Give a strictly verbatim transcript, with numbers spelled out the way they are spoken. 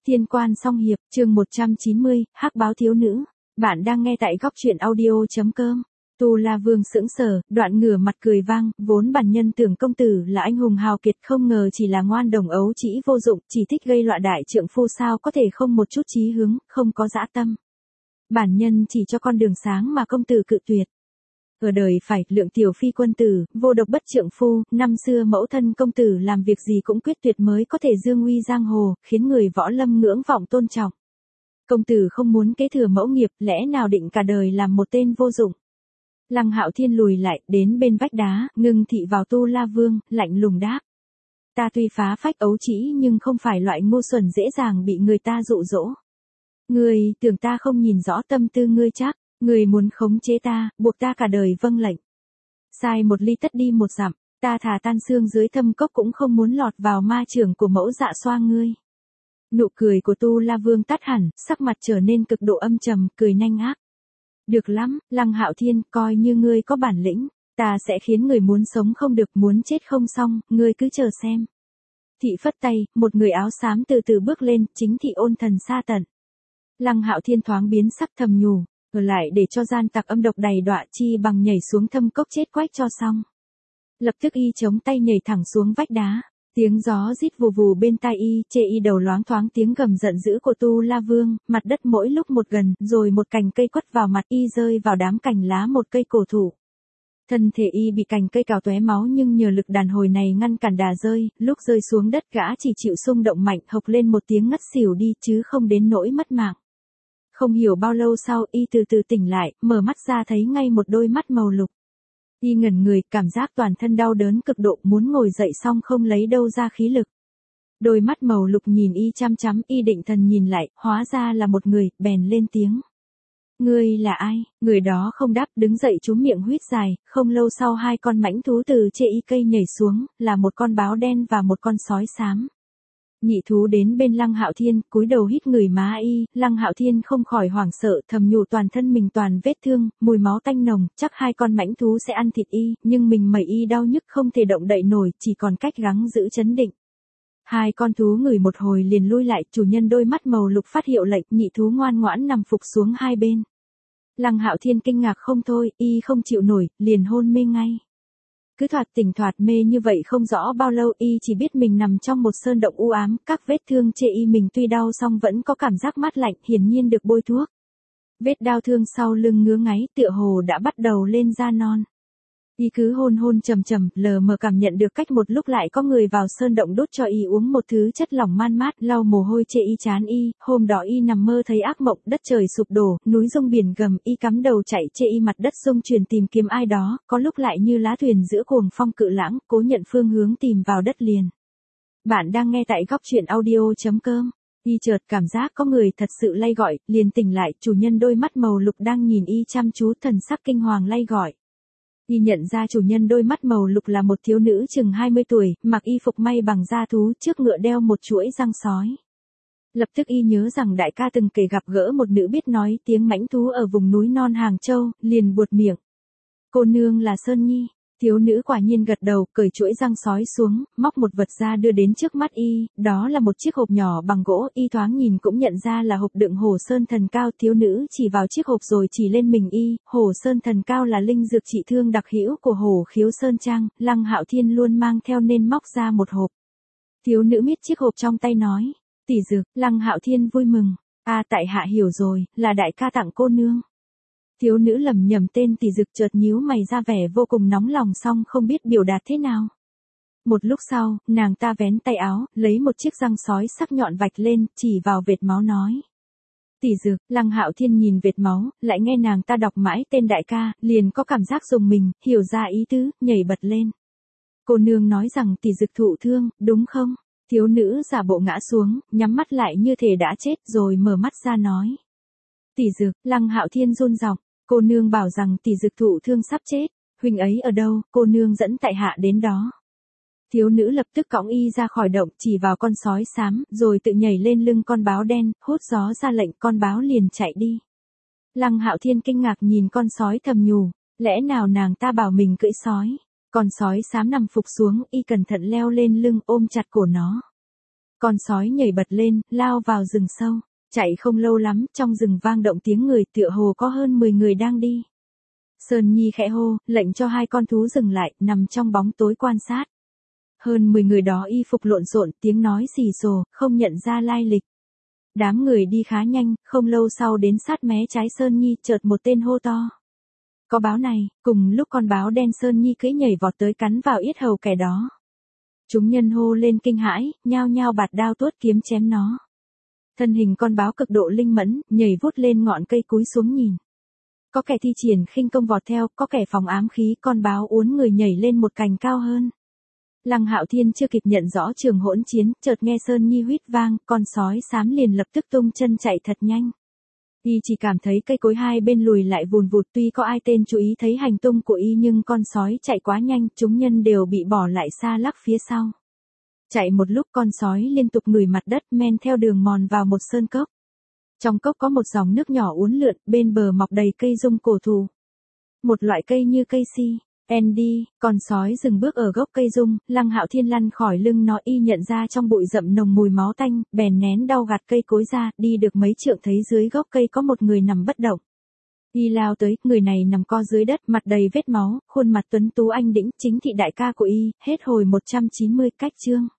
Thiên Quan Song Hiệp, chương một trăm chín mươi, Hắc Báo Thiếu Nữ. Bạn đang nghe tại góc truyện audio.com. Tu La Vương sững sờ, đoạn ngửa mặt cười vang, vốn bản nhân tưởng công tử là anh hùng hào kiệt, không ngờ chỉ là ngoan đồng ấu trĩ vô dụng, chỉ thích gây loạn đại trượng phu, sao có thể không một chút chí hướng, không có dã tâm. Bản nhân chỉ cho con đường sáng mà công tử cự tuyệt. Ở đời phải, lượng tiểu phi quân tử, vô độc bất trượng phu, năm xưa mẫu thân công tử làm việc gì cũng quyết tuyệt mới có thể dương uy giang hồ, khiến người võ lâm ngưỡng vọng tôn trọng. Công tử không muốn kế thừa mẫu nghiệp, lẽ nào định cả đời làm một tên vô dụng. Lăng Hạo Thiên lùi lại, đến bên vách đá, ngưng thị vào Tu La Vương, lạnh lùng đáp. Ta tuy phá phách ấu trĩ nhưng không phải loại ngu xuẩn dễ dàng bị người ta dụ dỗ. Ngươi tưởng ta không nhìn rõ tâm tư ngươi chắc, ngươi muốn khống chế ta, buộc ta cả đời vâng lệnh. Sai một ly tất đi một dặm, ta thà tan xương dưới thâm cốc cũng không muốn lọt vào ma trường của mẫu dạ xoa ngươi. Nụ cười của Tu La Vương tắt hẳn, sắc mặt trở nên cực độ âm trầm, cười nhanh ác. Được lắm, Lăng Hạo Thiên, coi như ngươi có bản lĩnh, ta sẽ khiến người muốn sống không được, muốn chết không xong, ngươi cứ chờ xem. Thị phất tay, một người áo xám từ từ bước lên, chính thị Ôn Thần Sa Tận. Lăng Hạo Thiên thoáng biến sắc, thầm nhủ, ở lại để cho gian tặc âm độc đầy đọa, chi bằng nhảy xuống thâm cốc chết quách cho xong. Lập tức y chống tay nhảy thẳng xuống vách đá, tiếng gió rít vù vù bên tai y, chê y đầu loáng thoáng tiếng gầm giận dữ của Tu La Vương, mặt đất mỗi lúc một gần, rồi một cành cây quất vào mặt y, rơi vào đám cành lá một cây cổ thụ. Thân thể y bị cành cây cào tóe máu, nhưng nhờ lực đàn hồi này ngăn cản đà rơi, lúc rơi xuống đất gã chỉ chịu xung động mạnh, hộc lên một tiếng ngất xỉu đi, chứ không đến nỗi mất mạng. Không hiểu bao lâu sau, y từ từ tỉnh lại, mở mắt ra thấy ngay một đôi mắt màu lục. Y ngẩn người, cảm giác toàn thân đau đớn cực độ, muốn ngồi dậy xong không lấy đâu ra khí lực. Đôi mắt màu lục nhìn y chăm chăm, y định thần nhìn lại, hóa ra là một người, bèn lên tiếng. Ngươi là ai? Người đó không đáp, đứng dậy trúm miệng huýt dài, không lâu sau hai con mãnh thú từ trên y cây nhảy xuống, là một con báo đen và một con sói xám. Nhị thú đến bên Lăng Hạo Thiên, cúi đầu hít người má y, Lăng Hạo Thiên không khỏi hoảng sợ, thầm nhủ toàn thân mình toàn vết thương, mùi máu tanh nồng, chắc hai con mãnh thú sẽ ăn thịt y, nhưng mình mẩy y đau nhức không thể động đậy nổi, chỉ còn cách gắng giữ chấn định. Hai con thú ngửi một hồi liền lui lại, chủ nhân đôi mắt màu lục phát hiệu lệnh, nhị thú ngoan ngoãn nằm phục xuống hai bên. Lăng Hạo Thiên kinh ngạc không thôi, y không chịu nổi, liền hôn mê ngay. Cứ thoạt tỉnh thoạt mê như vậy không rõ bao lâu, y chỉ biết mình nằm trong một sơn động u ám, các vết thương chê y mình tuy đau song vẫn có cảm giác mát lạnh, hiển nhiên được bôi thuốc. Vết đau thương sau lưng ngứa ngáy, tựa hồ đã bắt đầu lên da non. Y cứ hôn hôn trầm trầm, lờ mờ cảm nhận được cách một lúc lại có người vào sơn động đốt cho y uống một thứ chất lỏng man mát, lau mồ hôi chê y chán y, hôm đó y nằm mơ thấy ác mộng, đất trời sụp đổ, núi rung biển gầm, y cắm đầu chạy chê y mặt đất rung chuyển tìm kiếm ai đó, có lúc lại như lá thuyền giữa cuồng phong cự lãng, cố nhận phương hướng tìm vào đất liền. Bạn đang nghe tại góc truyện audio.com. Y chợt cảm giác có người thật sự lay gọi, liền tỉnh lại, chủ nhân đôi mắt màu lục đang nhìn y chăm chú, thần sắc kinh hoàng lay gọi. Y nhận ra chủ nhân đôi mắt màu lục là một thiếu nữ chừng hai mươi tuổi, mặc y phục may bằng da thú, trước ngựa đeo một chuỗi răng sói. Lập tức y nhớ rằng đại ca từng kể gặp gỡ một nữ biết nói tiếng mãnh thú ở vùng núi non Hàng Châu, liền buột miệng. Cô nương là Sơn Nhi. Thiếu nữ quả nhiên gật đầu, cởi chuỗi răng sói xuống, móc một vật ra đưa đến trước mắt y, đó là một chiếc hộp nhỏ bằng gỗ, y thoáng nhìn cũng nhận ra là hộp đựng Hồ Sơn Thần Cao, thiếu nữ chỉ vào chiếc hộp rồi chỉ lên mình y, Hồ Sơn Thần Cao là linh dược trị thương đặc hữu của Hồ Khiếu Sơn Trang, Lăng Hạo Thiên luôn mang theo nên móc ra một hộp. Thiếu nữ miết chiếc hộp trong tay nói, tỷ dược, Lăng Hạo Thiên vui mừng, a tại hạ hiểu rồi, là đại ca tặng cô nương. Thiếu nữ lầm nhầm tên tỷ dực, chợt nhíu mày ra vẻ vô cùng nóng lòng song không biết biểu đạt thế nào. Một lúc sau, nàng ta vén tay áo, lấy một chiếc răng sói sắc nhọn vạch lên, chỉ vào vệt máu nói. Tỷ dực, Lăng Hạo Thiên nhìn vệt máu, lại nghe nàng ta đọc mãi tên đại ca, liền có cảm giác rùng mình, hiểu ra ý tứ, nhảy bật lên. Cô nương nói rằng tỷ dực thụ thương, đúng không? Thiếu nữ giả bộ ngã xuống, nhắm mắt lại như thể đã chết rồi mở mắt ra nói. Tỷ dực, Lăng Hạo Thiên run giọng. Cô nương bảo rằng tỷ dực thụ thương sắp chết, huynh ấy ở đâu, cô nương dẫn tại hạ đến đó. Thiếu nữ lập tức cõng y ra khỏi động, chỉ vào con sói xám, rồi tự nhảy lên lưng con báo đen, hút gió ra lệnh, con báo liền chạy đi. Lăng Hạo Thiên kinh ngạc nhìn con sói thầm nhủ, lẽ nào nàng ta bảo mình cưỡi sói. Con sói xám nằm phục xuống, y cẩn thận leo lên lưng ôm chặt cổ nó. Con sói nhảy bật lên, lao vào rừng sâu. Chạy không lâu lắm, trong rừng vang động tiếng người, tựa hồ có hơn mười người đang đi. Sơn Nhi khẽ hô, lệnh cho hai con thú dừng lại, nằm trong bóng tối quan sát. Hơn mười người đó y phục lộn xộn, tiếng nói xì xồ, không nhận ra lai lịch. Đám người đi khá nhanh, không lâu sau đến sát mé trái Sơn Nhi, chợt một tên hô to. Có báo này, cùng lúc con báo đen Sơn Nhi cưỡi nhảy vọt tới cắn vào yết hầu kẻ đó. Chúng nhân hô lên kinh hãi, nhao nhao bạt đao tuốt kiếm chém nó. Thân hình con báo cực độ linh mẫn, nhảy vút lên ngọn cây cúi xuống nhìn. Có kẻ thi triển khinh công vọt theo, có kẻ phòng ám khí, con báo uốn người nhảy lên một cành cao hơn. Lăng Hạo Thiên chưa kịp nhận rõ trường hỗn chiến, chợt nghe Sơn Nhi huýt vang, con sói xám liền lập tức tung chân chạy thật nhanh. Y chỉ cảm thấy cây cối hai bên lùi lại vùn vụt, tuy có ai tên chú ý thấy hành tung của y nhưng con sói chạy quá nhanh, chúng nhân đều bị bỏ lại xa lắc phía sau. Chạy một lúc con sói liên tục ngửi mặt đất, men theo đường mòn vào một sơn cốc. Trong cốc có một dòng nước nhỏ uốn lượn, bên bờ mọc đầy cây rung cổ thụ. Một loại cây như cây si. Andy, con sói dừng bước ở gốc cây rung, Lăng Hạo Thiên lăn khỏi lưng nó, y nhận ra trong bụi rậm nồng mùi máu tanh, bèn nén đau gạt cây cối ra, đi được mấy trượng thấy dưới gốc cây có một người nằm bất động. Y lao tới, người này nằm co dưới đất, mặt đầy vết máu, khuôn mặt tuấn tú anh đĩnh, chính thị đại ca của y, hết hồi một trăm chín mươi cách chương.